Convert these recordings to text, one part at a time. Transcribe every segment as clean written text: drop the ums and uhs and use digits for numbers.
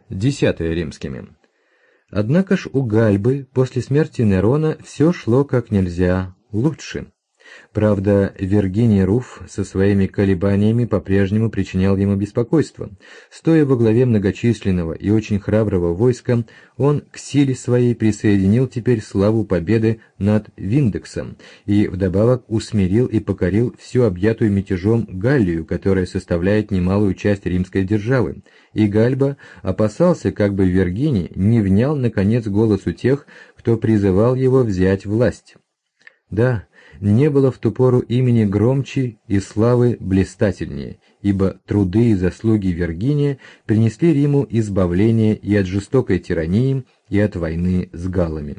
10 римскими. Однако ж у Гальбы после смерти Нерона все шло как нельзя лучше. Правда, Виргиний Руф со своими колебаниями по-прежнему причинял ему беспокойство. Стоя во главе многочисленного и очень храброго войска, он к силе своей присоединил теперь славу победы над Виндексом и вдобавок усмирил и покорил всю объятую мятежом Галлию, которая составляет немалую часть римской державы. И Гальба опасался, как бы Виргиний не внял наконец голосу тех, кто призывал его взять власть. Да, не было в ту пору имени громче и славы блистательнее, ибо труды и заслуги Виргиния принесли Риму избавление и от жестокой тирании, и от войны с галлами.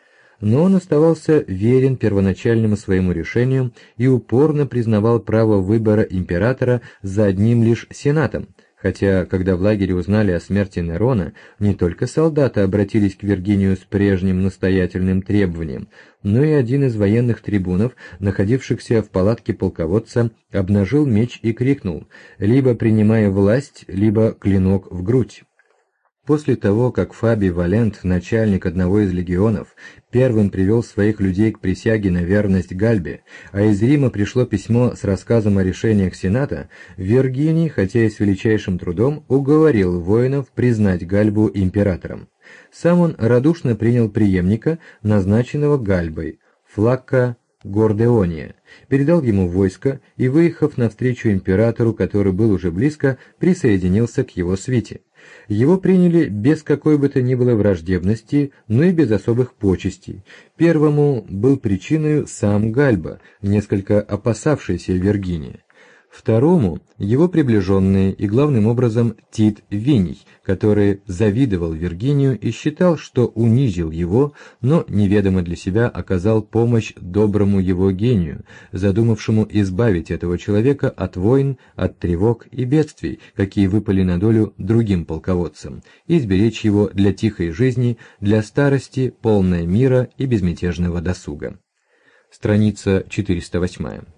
Но он оставался верен первоначальному своему решению и упорно признавал право выбора императора за одним лишь сенатом, хотя, когда в лагере узнали о смерти Нерона, не только солдаты обратились к Виргинию с прежним настоятельным требованием, но и один из военных трибунов, находившихся в палатке полководца, обнажил меч и крикнул: «Либо принимай власть, либо клинок в грудь». После того, как Фабий Валент, начальник одного из легионов, первым привел своих людей к присяге на верность Гальбе, а из Рима пришло письмо с рассказом о решениях Сената, Виргиний, хотя и с величайшим трудом, уговорил воинов признать Гальбу императором. Сам он радушно принял преемника, назначенного Гальбой, Флакка Гордеония, передал ему войско и, выехав навстречу императору, который был уже близко, присоединился к его свите. Его приняли без какой бы то ни было враждебности, но и без особых почестей. Первому был причиной сам Гальба, несколько опасавшийся Виргиния. Второму — его приближенные и, главным образом, Тит Виний, который завидовал Виргинию и считал, что унизил его, но неведомо для себя оказал помощь доброму его гению, задумавшему избавить этого человека от войн, от тревог и бедствий, какие выпали на долю другим полководцам, и сберечь его для тихой жизни, для старости, полной мира и безмятежного досуга. Страница 408.